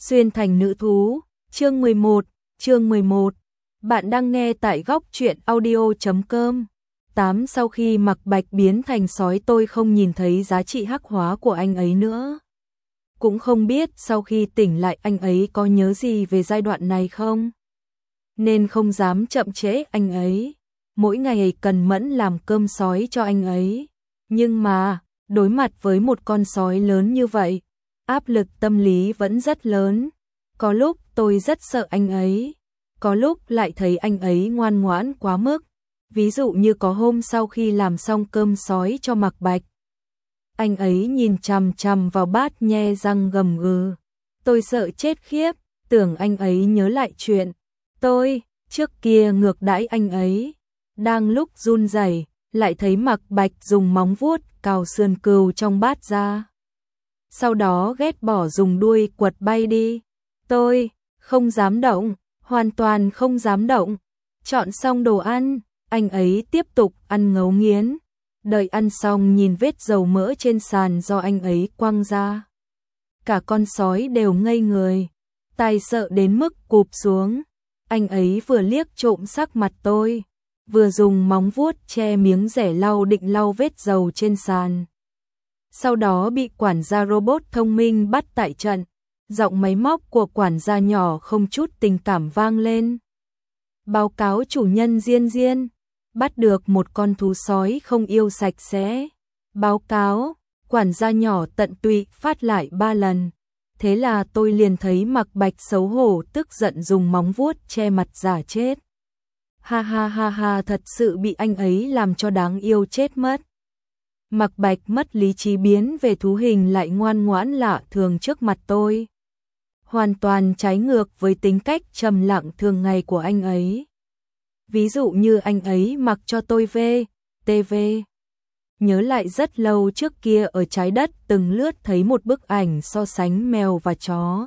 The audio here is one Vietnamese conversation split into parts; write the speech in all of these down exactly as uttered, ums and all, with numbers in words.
Xuyên thành nữ thú, chương mười một, chương mười một. Bạn đang nghe tại góc truyện audio chấm com. tám Sau khi Mạc Bạch biến thành sói, tôi không nhìn thấy giá trị hắc hóa của anh ấy nữa. Cũng không biết sau khi tỉnh lại anh ấy có nhớ gì về giai đoạn này không? Nên không dám chậm trễ anh ấy. Mỗi ngày cần mẫn làm cơm sói cho anh ấy. Nhưng mà, đối mặt với một con sói lớn như vậy, áp lực tâm lý vẫn rất lớn. Có lúc tôi rất sợ anh ấy, có lúc lại thấy anh ấy ngoan ngoãn quá mức. Ví dụ như có hôm sau khi làm xong cơm sói cho Mạc Bạch, anh ấy nhìn chằm chằm vào bát nhe răng gầm gừ. Tôi sợ chết khiếp, tưởng anh ấy nhớ lại chuyện tôi trước kia ngược đãi anh ấy. Đang lúc run rẩy, lại thấy Mạc Bạch dùng móng vuốt cào sườn cừu trong bát ra. Sau đó ghét bỏ dùng đuôi quật bay đi. Tôi không dám động, hoàn toàn không dám động. Chọn xong đồ ăn, anh ấy tiếp tục ăn ngấu nghiến. Đợi ăn xong nhìn vết dầu mỡ trên sàn do anh ấy quăng ra. Cả con sói đều ngây người, tai sợ đến mức cụp xuống. Anh ấy vừa liếc trộm sắc mặt tôi, vừa dùng móng vuốt che miếng rẻ lau định lau vết dầu trên sàn. Sau đó bị quản gia robot thông minh bắt tại trận. Giọng máy móc của quản gia nhỏ không chút tình cảm vang lên. Báo cáo chủ nhân Diên Diên, bắt được một con thú sói không yêu sạch sẽ. Báo cáo, quản gia nhỏ tận tụy phát lại ba lần. Thế là tôi liền thấy Mạc Bạch xấu hổ tức giận dùng móng vuốt che mặt giả chết. Ha ha ha ha, thật sự bị anh ấy làm cho đáng yêu chết mất. Mạc Bạch mất lý trí biến về thú hình lại ngoan ngoãn lạ thường trước mặt tôi. Hoàn toàn trái ngược với tính cách trầm lặng thường ngày của anh ấy. Ví dụ như anh ấy mặc cho tôi vê, tê vê. Nhớ lại rất lâu trước kia ở trái đất từng lướt thấy một bức ảnh so sánh mèo và chó.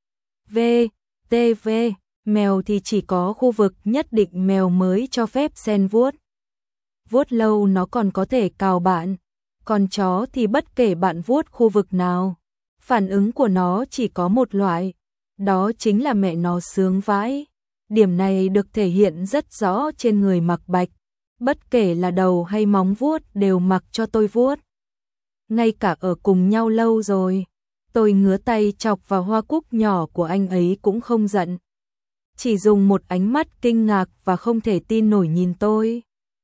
vê, tê vê, mèo thì chỉ có khu vực nhất định mèo mới cho phép sen vuốt. Vuốt lâu nó còn có thể cào bạn. Còn chó thì bất kể bạn vuốt khu vực nào, phản ứng của nó chỉ có một loại, đó chính là mẹ nó sướng vãi. Điểm này được thể hiện rất rõ trên người Mạc Bạch, bất kể là đầu hay móng vuốt đều mặc cho tôi vuốt. Ngay cả ở cùng nhau lâu rồi, tôi ngứa tay chọc vào hoa cúc nhỏ của anh ấy cũng không giận. Chỉ dùng một ánh mắt kinh ngạc và không thể tin nổi nhìn tôi.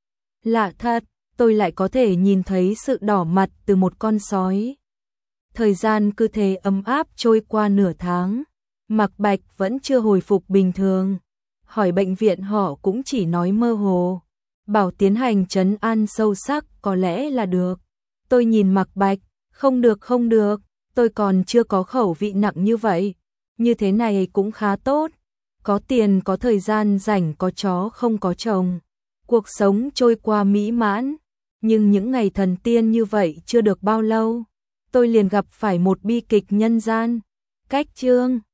Lạ thật, tôi lại có thể nhìn thấy sự đỏ mặt từ một con sói. Thời gian cứ thế ấm áp trôi qua nửa tháng. Mạc Bạch vẫn chưa hồi phục bình thường. Hỏi bệnh viện họ cũng chỉ nói mơ hồ. Bảo tiến hành trấn an sâu sắc có lẽ là được. Tôi nhìn Mạc Bạch, không được không được, tôi còn chưa có khẩu vị nặng như vậy. Như thế này cũng khá tốt. Có tiền có thời gian rảnh, có chó không có chồng. Cuộc sống trôi qua mỹ mãn. Nhưng những ngày thần tiên như vậy chưa được bao lâu, tôi liền gặp phải một bi kịch nhân gian. Cách chương